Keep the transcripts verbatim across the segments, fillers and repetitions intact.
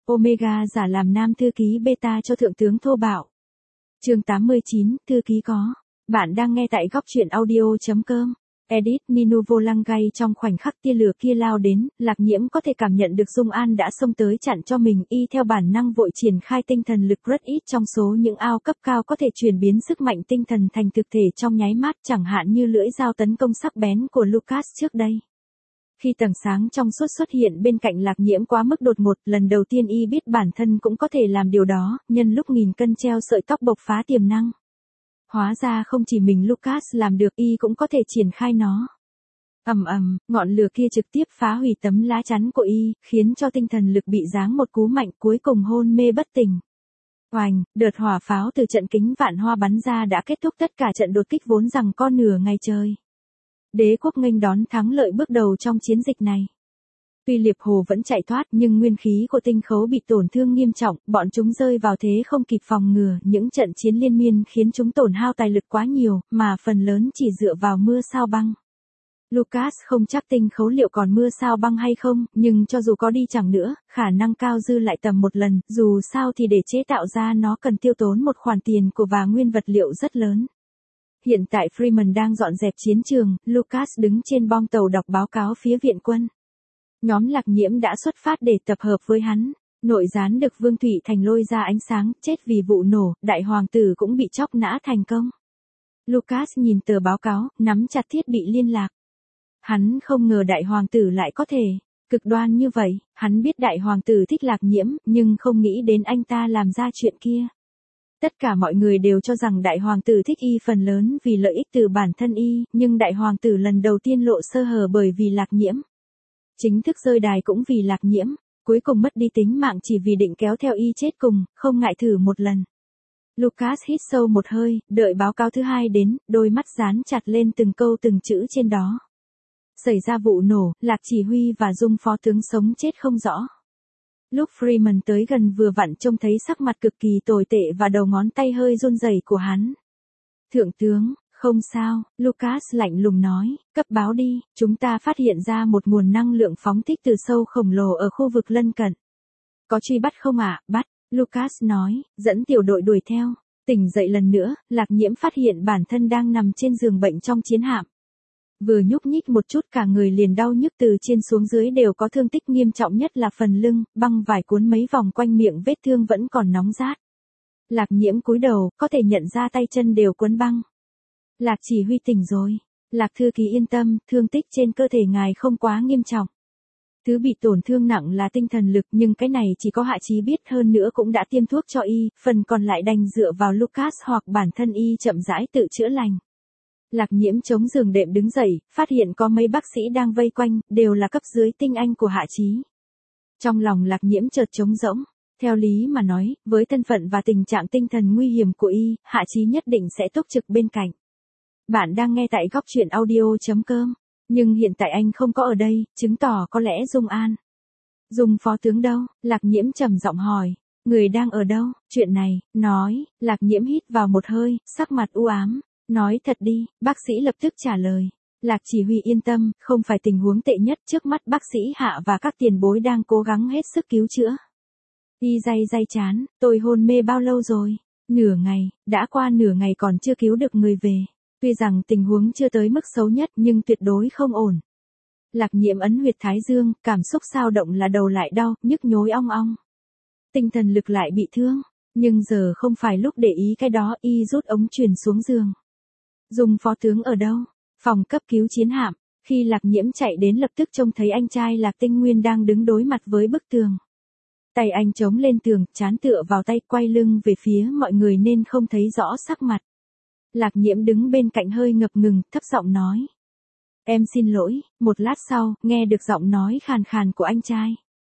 Omega giả làm nam thư ký beta cho thượng tướng thô bạo. Chương tám mươi chín, thư ký có. Bạn đang nghe tại góc truyện audio chấm com. Edit Nino Volangay trong khoảnh khắc tia lửa kia lao đến, Lạc Nhiễm có thể cảm nhận được Dung An đã xông tới chặn cho mình, y theo bản năng vội triển khai tinh thần lực rất ít trong số những ao cấp cao có thể chuyển biến sức mạnh tinh thần thành thực thể trong nháy mắt, chẳng hạn như lưỡi dao tấn công sắc bén của Lucas trước đây. Khi tầng sáng trong suốt xuất hiện bên cạnh Lạc Nhiễm quá mức đột ngột, lần đầu tiên y biết bản thân cũng có thể làm điều đó, nhân lúc nghìn cân treo sợi tóc bộc phá tiềm năng. Hóa ra không chỉ mình Lucas làm được, y cũng có thể triển khai nó. Ầm ầm, ngọn lửa kia trực tiếp phá hủy tấm lá chắn của y, khiến cho tinh thần lực bị giáng một cú mạnh, cuối cùng hôn mê bất tỉnh. Oành, đợt hỏa pháo từ trận kính vạn hoa bắn ra đã kết thúc tất cả trận đột kích vốn rằng co nửa ngày trời. Đế quốc nghênh đón thắng lợi bước đầu trong chiến dịch này. Tuy Liệp Hồ vẫn chạy thoát nhưng nguyên khí của tinh khấu bị tổn thương nghiêm trọng, bọn chúng rơi vào thế không kịp phòng ngừa, những trận chiến liên miên khiến chúng tổn hao tài lực quá nhiều, mà phần lớn chỉ dựa vào mưa sao băng. Lucas không chắc tinh khấu liệu còn mưa sao băng hay không, nhưng cho dù có đi chẳng nữa, khả năng cao dư lại tầm một lần, dù sao thì để chế tạo ra nó cần tiêu tốn một khoản tiền của và nguyên vật liệu rất lớn. Hiện tại Freeman đang dọn dẹp chiến trường, Lucas đứng trên bong tàu đọc báo cáo phía viện quân. Nhóm Lạc Nhiễm đã xuất phát để tập hợp với hắn. Nội gián được Vương Thụy Thành lôi ra ánh sáng, chết vì vụ nổ, đại hoàng tử cũng bị chóc nã thành công. Lucas nhìn tờ báo cáo, nắm chặt thiết bị liên lạc. Hắn không ngờ đại hoàng tử lại có thể cực đoan như vậy, hắn biết đại hoàng tử thích Lạc Nhiễm, nhưng không nghĩ đến anh ta làm ra chuyện kia. Tất cả mọi người đều cho rằng đại hoàng tử thích y phần lớn vì lợi ích từ bản thân y, nhưng đại hoàng tử lần đầu tiên lộ sơ hở bởi vì Lạc Nhiễm. Chính thức rơi đài cũng vì Lạc Nhiễm, cuối cùng mất đi tính mạng chỉ vì định kéo theo y chết cùng, không ngại thử một lần. Lucas hít sâu một hơi, đợi báo cáo thứ hai đến, đôi mắt dán chặt lên từng câu từng chữ trên đó. Xảy ra vụ nổ, Lạc chỉ huy và Dung phó tướng sống chết không rõ. Lúc Freeman tới gần vừa vặn trông thấy sắc mặt cực kỳ tồi tệ và đầu ngón tay hơi run rẩy của hắn. Thượng tướng, không sao, Lucas lạnh lùng nói, cấp báo đi, chúng ta phát hiện ra một nguồn năng lượng phóng thích từ sâu khổng lồ ở khu vực lân cận. Có truy bắt không ạ? À? Bắt, Lucas nói, dẫn tiểu đội đuổi theo. Tỉnh dậy lần nữa, Lạc Nhiễm phát hiện bản thân đang nằm trên giường bệnh trong chiến hạm. Vừa nhúc nhích một chút cả người liền đau nhức từ trên xuống dưới đều có thương tích, nghiêm trọng nhất là phần lưng, băng vải cuốn mấy vòng quanh miệng vết thương vẫn còn nóng rát. Lạc Nhiễm cúi đầu, có thể nhận ra tay chân đều cuốn băng. Lạc chỉ huy tỉnh rồi. Lạc thư ký yên tâm, thương tích trên cơ thể ngài không quá nghiêm trọng. Thứ bị tổn thương nặng là tinh thần lực, nhưng cái này chỉ có Hạ Chí biết, hơn nữa cũng đã tiêm thuốc cho y, phần còn lại đành dựa vào Lucas hoặc bản thân y chậm rãi tự chữa lành. Lạc Nhiễm chống giường đệm đứng dậy, phát hiện có mấy bác sĩ đang vây quanh, đều là cấp dưới tinh anh của Hạ Chí. Trong lòng Lạc Nhiễm chợt trống rỗng. Theo lý mà nói, với thân phận và tình trạng tinh thần nguy hiểm của y, Hạ Chí nhất định sẽ túc trực bên cạnh. Bạn đang nghe tại góc truyện audio chấm com. Nhưng hiện tại anh không có ở đây, chứng tỏ có lẽ Dung An. Dung phó tướng đâu? Lạc Nhiễm trầm giọng hỏi. Người đang ở đâu? Chuyện này, nói, Lạc Nhiễm hít vào một hơi, sắc mặt u ám. Nói thật đi, bác sĩ lập tức trả lời. Lạc chỉ huy yên tâm, không phải tình huống tệ nhất, trước mắt bác sĩ Hạ và các tiền bối đang cố gắng hết sức cứu chữa. Y day day chán, tôi hôn mê bao lâu rồi? Nửa ngày, đã qua nửa ngày còn chưa cứu được người về. Tuy rằng tình huống chưa tới mức xấu nhất nhưng tuyệt đối không ổn. Lạc Nhiễm ấn huyệt thái dương, cảm xúc xao động là đầu lại đau, nhức nhối ong ong. Tinh thần lực lại bị thương, nhưng giờ không phải lúc để ý cái đó, y rút ống truyền xuống giường. Dung phó tướng ở đâu? Phòng cấp cứu chiến hạm. Khi Lạc Nhiễm chạy đến lập tức trông thấy anh trai Lạc Tinh Nguyên đang đứng đối mặt với bức tường. Tay anh chống lên tường, trán tựa vào tay, quay lưng về phía mọi người nên không thấy rõ sắc mặt. Lạc Nhiễm đứng bên cạnh hơi ngập ngừng, thấp giọng nói. Em xin lỗi. Một lát sau, nghe được giọng nói khàn khàn của anh trai.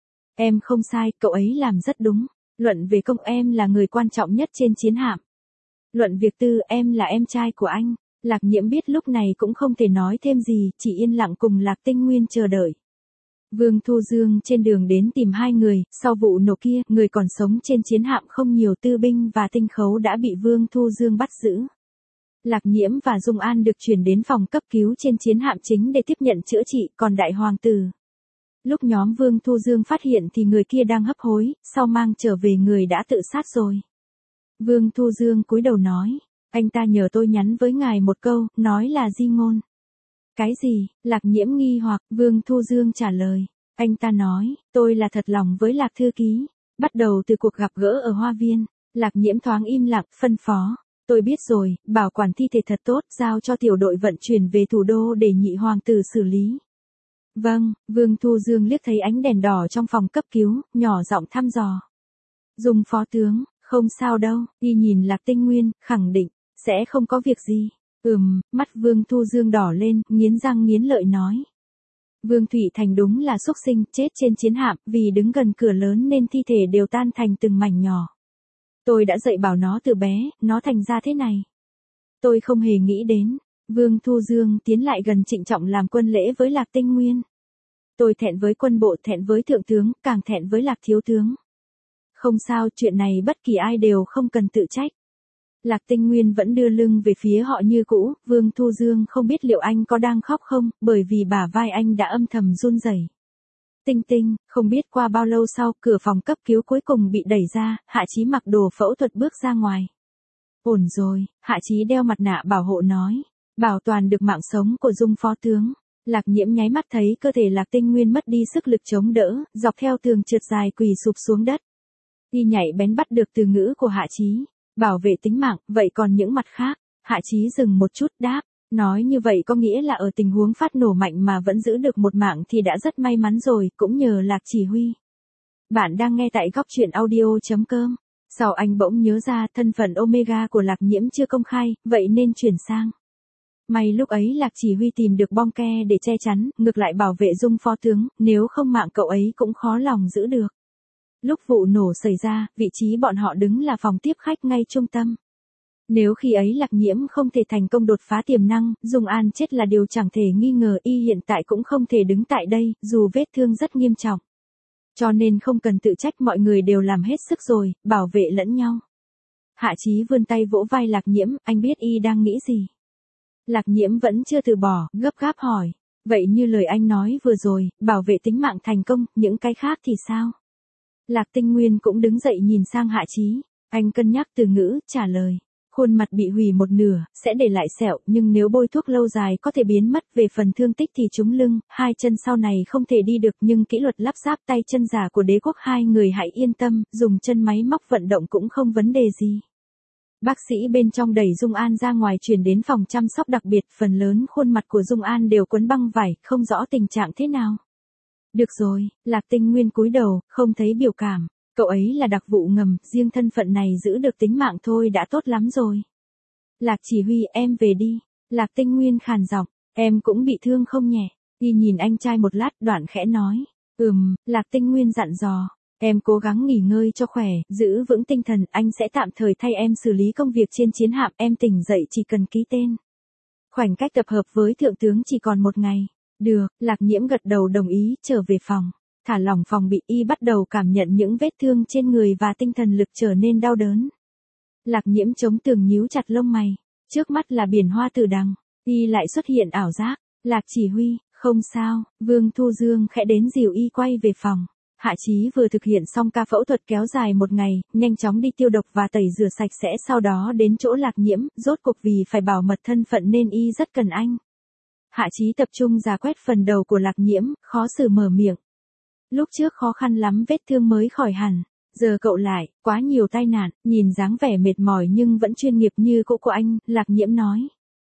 Em không sai, cậu ấy làm rất đúng. Luận về công em là người quan trọng nhất trên chiến hạm. Luận việc tư em là em trai của anh. Lạc Nhiễm biết lúc này cũng không thể nói thêm gì, chỉ yên lặng cùng Lạc Tinh Nguyên chờ đợi. Vương Thu Dương trên đường đến tìm hai người, sau vụ nổ kia, người còn sống trên chiến hạm không nhiều, Tư Binh và Tinh Khấu đã bị Vương Thu Dương bắt giữ. Lạc Nhiễm và Dung An được chuyển đến phòng cấp cứu trên chiến hạm chính để tiếp nhận chữa trị, còn đại hoàng tử Lúc nhóm Vương Thu Dương phát hiện thì người kia đang hấp hối, sau mang trở về người đã tự sát rồi. Vương Thu Dương cúi đầu nói, anh ta nhờ tôi nhắn với ngài một câu, nói là di ngôn. Cái gì? Lạc Nhiễm nghi hoặc, Vương Thu Dương trả lời. Anh ta nói, tôi là thật lòng với Lạc thư ký. Bắt đầu từ cuộc gặp gỡ ở Hoa Viên, Lạc Nhiễm thoáng im lặng, phân phó. Tôi biết rồi, bảo quản thi thể thật tốt, giao cho tiểu đội vận chuyển về thủ đô để nhị hoàng tử xử lý. Vâng, Vương Thu Dương liếc thấy ánh đèn đỏ trong phòng cấp cứu, nhỏ giọng thăm dò. Dung phó tướng, không sao đâu, y nhìn Lạc Tinh Nguyên, khẳng định, sẽ không có việc gì. Ừm, mắt Vương Thu Dương đỏ lên, nghiến răng nghiến lợi nói. Vương Thụy Thành đúng là xúc sinh, chết trên chiến hạm, vì đứng gần cửa lớn nên thi thể đều tan thành từng mảnh nhỏ. Tôi đã dạy bảo nó từ bé, nó thành ra thế này. Tôi không hề nghĩ đến. Vương Thu Dương tiến lại gần trịnh trọng làm quân lễ với Lạc Tinh Nguyên. Tôi thẹn với quân bộ, thẹn với thượng tướng, càng thẹn với Lạc thiếu tướng. Không sao, chuyện này bất kỳ ai đều không cần tự trách. Lạc Tinh Nguyên vẫn đưa lưng về phía họ như cũ, Vương Thu Dương không biết liệu anh có đang khóc không, bởi vì bả vai anh đã âm thầm run rẩy. Tinh Tinh, không biết qua bao lâu sau, cửa phòng cấp cứu cuối cùng bị đẩy ra, Hạ Chí mặc đồ phẫu thuật bước ra ngoài. Ổn rồi, Hạ Chí đeo mặt nạ bảo hộ nói, bảo toàn được mạng sống của Dung phó tướng. Lạc Nhiễm nháy mắt thấy cơ thể Lạc Tinh Nguyên mất đi sức lực chống đỡ, dọc theo tường trượt dài quỳ sụp xuống đất. Y nhảy bén bắt được từ ngữ của Hạ Chí. Bảo vệ tính mạng, vậy còn những mặt khác? Hạ Chí dừng một chút đáp, nói như vậy có nghĩa là ở tình huống phát nổ mạnh mà vẫn giữ được một mạng thì đã rất may mắn rồi, cũng nhờ Lạc chỉ huy. Bạn đang nghe tại góc truyện audio chấm com. Sau anh bỗng nhớ ra thân phận Omega của Lạc Nhiễm chưa công khai, vậy nên chuyển sang. May lúc ấy Lạc chỉ huy tìm được bom ke để che chắn, ngược lại bảo vệ Dung phó tướng, nếu không mạng cậu ấy cũng khó lòng giữ được. Lúc vụ nổ xảy ra, vị trí bọn họ đứng là phòng tiếp khách ngay trung tâm. Nếu khi ấy Lạc Nhiễm không thể thành công đột phá tiềm năng, Dung An chết là điều chẳng thể nghi ngờ, y hiện tại cũng không thể đứng tại đây, dù vết thương rất nghiêm trọng. Cho nên không cần tự trách, mọi người đều làm hết sức rồi, bảo vệ lẫn nhau. Hạ Chí vươn tay vỗ vai Lạc Nhiễm, anh biết y đang nghĩ gì. Lạc Nhiễm vẫn chưa từ bỏ, gấp gáp hỏi. Vậy như lời anh nói vừa rồi, bảo vệ tính mạng thành công, những cái khác thì sao? Lạc Tinh Nguyên cũng đứng dậy nhìn sang Hạ Chí, anh cân nhắc từ ngữ, trả lời. Khuôn mặt bị hủy một nửa, sẽ để lại sẹo, nhưng nếu bôi thuốc lâu dài có thể biến mất. Về phần thương tích thì trúng lưng, hai chân sau này không thể đi được, nhưng kỹ thuật lắp ráp tay chân giả của đế quốc hai người hãy yên tâm, dùng chân máy móc vận động cũng không vấn đề gì. Bác sĩ bên trong đẩy Dung An ra ngoài chuyển đến phòng chăm sóc đặc biệt, phần lớn khuôn mặt của Dung An đều quấn băng vải, không rõ tình trạng thế nào. Được rồi, Lạc Tinh Nguyên cúi đầu, không thấy biểu cảm. Cậu ấy là đặc vụ ngầm, riêng thân phận này giữ được tính mạng thôi đã tốt lắm rồi. Lạc chỉ huy, em về đi. Lạc Tinh Nguyên khàn giọng, em cũng bị thương không nhẹ. Y nhìn anh trai một lát, đoạn khẽ nói. Ừm, Lạc Tinh Nguyên dặn dò. Em cố gắng nghỉ ngơi cho khỏe, giữ vững tinh thần, anh sẽ tạm thời thay em xử lý công việc trên chiến hạm, em tỉnh dậy chỉ cần ký tên. Khoảnh cách tập hợp với thượng tướng chỉ còn một ngày. Được, Lạc Nhiễm gật đầu đồng ý, trở về phòng. Thả lỏng phòng bị, y bắt đầu cảm nhận những vết thương trên người và tinh thần lực trở nên đau đớn. Lạc Nhiễm chống tường nhíu chặt lông mày. Trước mắt là biển hoa tử đằng. Y lại xuất hiện ảo giác. Lạc chỉ huy, không sao. Vương Thu Dương khẽ đến dìu y quay về phòng. Hạ Chí vừa thực hiện xong ca phẫu thuật kéo dài một ngày, nhanh chóng đi tiêu độc và tẩy rửa sạch sẽ, sau đó đến chỗ Lạc Nhiễm, rốt cuộc vì phải bảo mật thân phận nên y rất cần anh. Hạ Chí tập trung rà quét phần đầu của Lạc Nhiễm, khó xử mở miệng. Lúc trước khó khăn lắm vết thương mới khỏi hẳn, giờ cậu lại, quá nhiều tai nạn, nhìn dáng vẻ mệt mỏi nhưng vẫn chuyên nghiệp như cậu của anh, Lạc Nhiễm nói.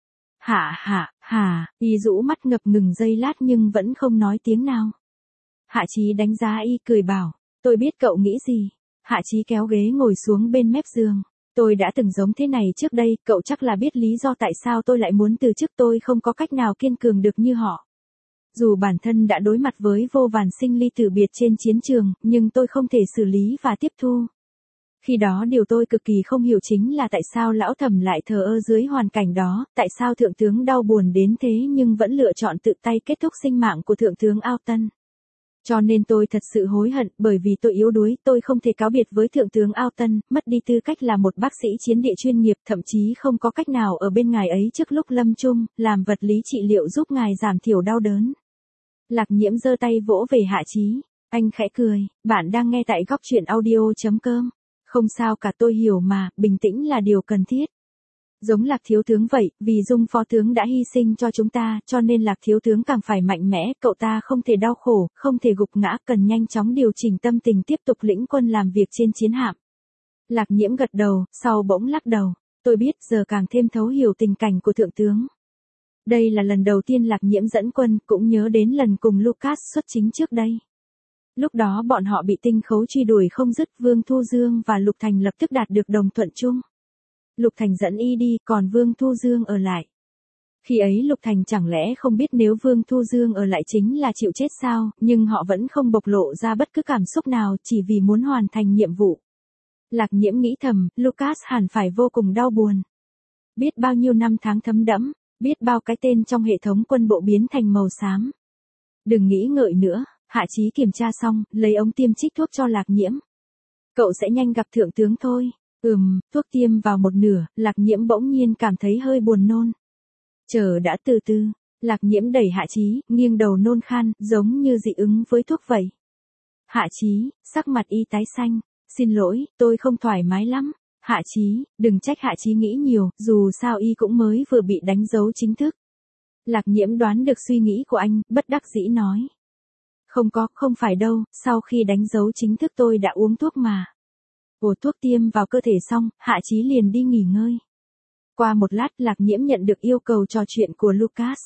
Hạ hạ, hà, y rũ mắt ngập ngừng giây lát nhưng vẫn không nói tiếng nào. Hạ Chí đánh giá y cười bảo, tôi biết cậu nghĩ gì. Hạ Chí kéo ghế ngồi xuống bên mép giường. Tôi đã từng giống thế này trước đây, cậu chắc là biết lý do tại sao tôi lại muốn từ chức, tôi không có cách nào kiên cường được như họ. Dù bản thân đã đối mặt với vô vàn sinh ly tử biệt trên chiến trường, nhưng tôi không thể xử lý và tiếp thu. Khi đó điều tôi cực kỳ không hiểu chính là tại sao lão thẩm lại thờ ơ dưới hoàn cảnh đó, tại sao thượng tướng đau buồn đến thế nhưng vẫn lựa chọn tự tay kết thúc sinh mạng của thượng tướng Ao Tân. Cho nên tôi thật sự hối hận, bởi vì tôi yếu đuối, tôi không thể cáo biệt với thượng tướng Ao Tân, mất đi tư cách là một bác sĩ chiến địa chuyên nghiệp, thậm chí không có cách nào ở bên ngài ấy trước lúc lâm chung, làm vật lý trị liệu giúp ngài giảm thiểu đau đớn. Lạc Nhiễm giơ tay vỗ về Hạ Chí. Anh khẽ cười, bạn đang nghe tại góc truyện audio.com. Không sao cả, tôi hiểu mà, bình tĩnh là điều cần thiết. Giống Lạc thiếu tướng vậy, vì Dung phó tướng đã hy sinh cho chúng ta, cho nên Lạc thiếu tướng càng phải mạnh mẽ, cậu ta không thể đau khổ, không thể gục ngã, cần nhanh chóng điều chỉnh tâm tình tiếp tục lĩnh quân làm việc trên chiến hạm. Lạc Nhiễm gật đầu, sau bỗng lắc đầu. Tôi biết, giờ càng thêm thấu hiểu tình cảnh của thượng tướng. Đây là lần đầu tiên Lạc Nhiễm dẫn quân, cũng nhớ đến lần cùng Lucas xuất chính trước đây. Lúc đó bọn họ bị tinh khấu truy đuổi không dứt, Vương Thu Dương và Lục Thành lập tức đạt được đồng thuận chung. Lục Thành dẫn y đi, còn Vương Thu Dương ở lại. Khi ấy Lục Thành chẳng lẽ không biết nếu Vương Thu Dương ở lại chính là chịu chết sao, nhưng họ vẫn không bộc lộ ra bất cứ cảm xúc nào chỉ vì muốn hoàn thành nhiệm vụ. Lạc Nhiễm nghĩ thầm, Lucas hẳn phải vô cùng đau buồn. Biết bao nhiêu năm tháng thấm đẫm, biết bao cái tên trong hệ thống quân bộ biến thành màu xám. Đừng nghĩ ngợi nữa, Hạ Chí kiểm tra xong, lấy ống tiêm trích thuốc cho Lạc Nhiễm. Cậu sẽ nhanh gặp thượng tướng thôi. Ừm, thuốc tiêm vào một nửa, Lạc Nhiễm bỗng nhiên cảm thấy hơi buồn nôn. Chờ đã, từ từ. Lạc Nhiễm đẩy Hạ Chí, nghiêng đầu nôn khan, giống như dị ứng với thuốc vậy. Hạ Chí, sắc mặt y tái xanh. Xin lỗi, tôi không thoải mái lắm. Hạ Chí, đừng trách Hạ Chí nghĩ nhiều, dù sao y cũng mới vừa bị đánh dấu chính thức. Lạc Nhiễm đoán được suy nghĩ của anh, bất đắc dĩ nói. Không có, không phải đâu, sau khi đánh dấu chính thức tôi đã uống thuốc mà. Ồ, thuốc tiêm vào cơ thể xong, Hạ Chí liền đi nghỉ ngơi. Qua một lát, Lạc Nhiễm nhận được yêu cầu trò chuyện của Lucas.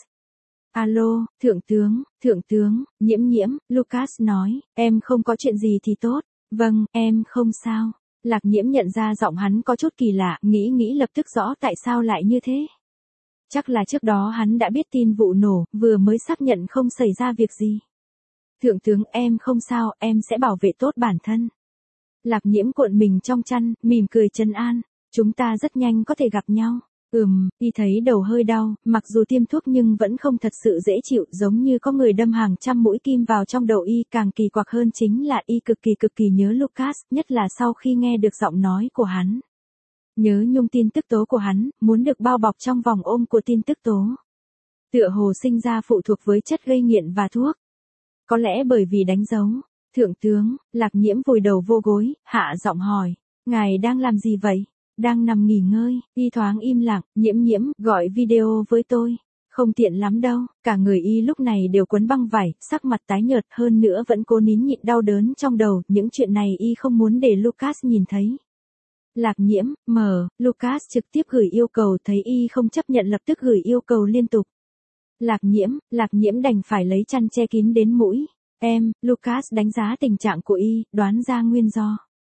Alo, thượng tướng, thượng tướng, Nhiễm Nhiễm, Lucas nói, em không có chuyện gì thì tốt. Vâng, em không sao. Lạc Nhiễm nhận ra giọng hắn có chút kỳ lạ, nghĩ nghĩ lập tức rõ tại sao lại như thế. Chắc là trước đó hắn đã biết tin vụ nổ, vừa mới xác nhận không xảy ra việc gì. Thượng tướng, em không sao, em sẽ bảo vệ tốt bản thân. Lạc Nhiễm cuộn mình trong chăn, mỉm cười trấn an. Chúng ta rất nhanh có thể gặp nhau. Ừm, y thấy đầu hơi đau, mặc dù tiêm thuốc nhưng vẫn không thật sự dễ chịu, giống như có người đâm hàng trăm mũi kim vào trong đầu y. Càng kỳ quặc hơn chính là y cực kỳ cực kỳ nhớ Lucas, nhất là sau khi nghe được giọng nói của hắn. Nhớ nhung tin tức tố của hắn, muốn được bao bọc trong vòng ôm của tin tức tố. Tựa hồ sinh ra phụ thuộc với chất gây nghiện và thuốc. Có lẽ bởi vì đánh dấu. Thượng tướng, Lạc Nhiễm vùi đầu vô gối, hạ giọng hỏi. Ngài đang làm gì vậy? Đang nằm nghỉ ngơi, y thoáng im lặng, Nhiễm Nhiễm, gọi video với tôi. Không tiện lắm đâu, cả người y lúc này đều quấn băng vải, sắc mặt tái nhợt, hơn nữa vẫn cố nín nhịn đau đớn trong đầu, những chuyện này y không muốn để Lucas nhìn thấy. Lạc Nhiễm, mở, Lucas trực tiếp gửi yêu cầu, thấy y không chấp nhận lập tức gửi yêu cầu liên tục. Lạc Nhiễm, Lạc Nhiễm đành phải lấy chăn che kín đến mũi. Em, Lucas đánh giá tình trạng của y, đoán ra nguyên do.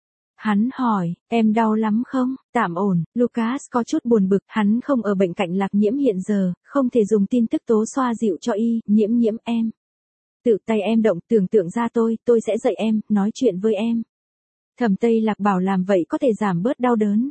Hắn hỏi, em đau lắm không? Tạm ổn, Lucas có chút buồn bực, hắn không ở bên cạnh Lạc Nhiễm hiện giờ, không thể dùng tin tức tố xoa dịu cho y, Nhiễm Nhiễm em. Tự tay em động, tưởng tượng ra tôi, tôi sẽ dạy em, nói chuyện với em. Thẩm Tây Lạc bảo làm vậy có thể giảm bớt đau đớn.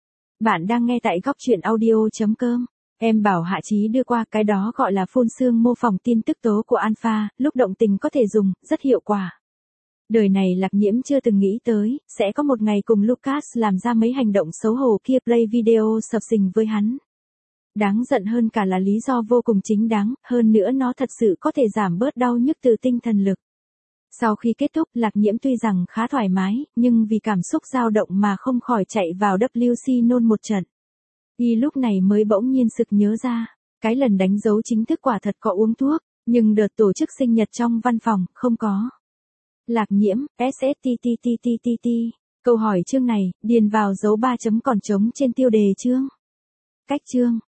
Bạn đang nghe tại góc truyện audio.com. Em bảo Hạ Chí đưa qua, cái đó gọi là phun xương mô phỏng tin tức tố của Alpha, lúc động tình có thể dùng, rất hiệu quả. Đời này Lạc Nhiễm chưa từng nghĩ tới, sẽ có một ngày cùng Lucas làm ra mấy hành động xấu hổ kia, play video sập sình với hắn. Đáng giận hơn cả là lý do vô cùng chính đáng, hơn nữa nó thật sự có thể giảm bớt đau nhức từ tinh thần lực. Sau khi kết thúc, Lạc Nhiễm tuy rằng khá thoải mái, nhưng vì cảm xúc dao động mà không khỏi chạy vào W C nôn một trận. Y lúc này mới bỗng nhiên sực nhớ ra, cái lần đánh dấu chính thức quả thật có uống thuốc, nhưng đợt tổ chức sinh nhật trong văn phòng, không có. Lạc Nhiễm, S S T T T T T T. Câu hỏi chương này, điền vào dấu ba chấm còn trống trên tiêu đề chương. Cách chương.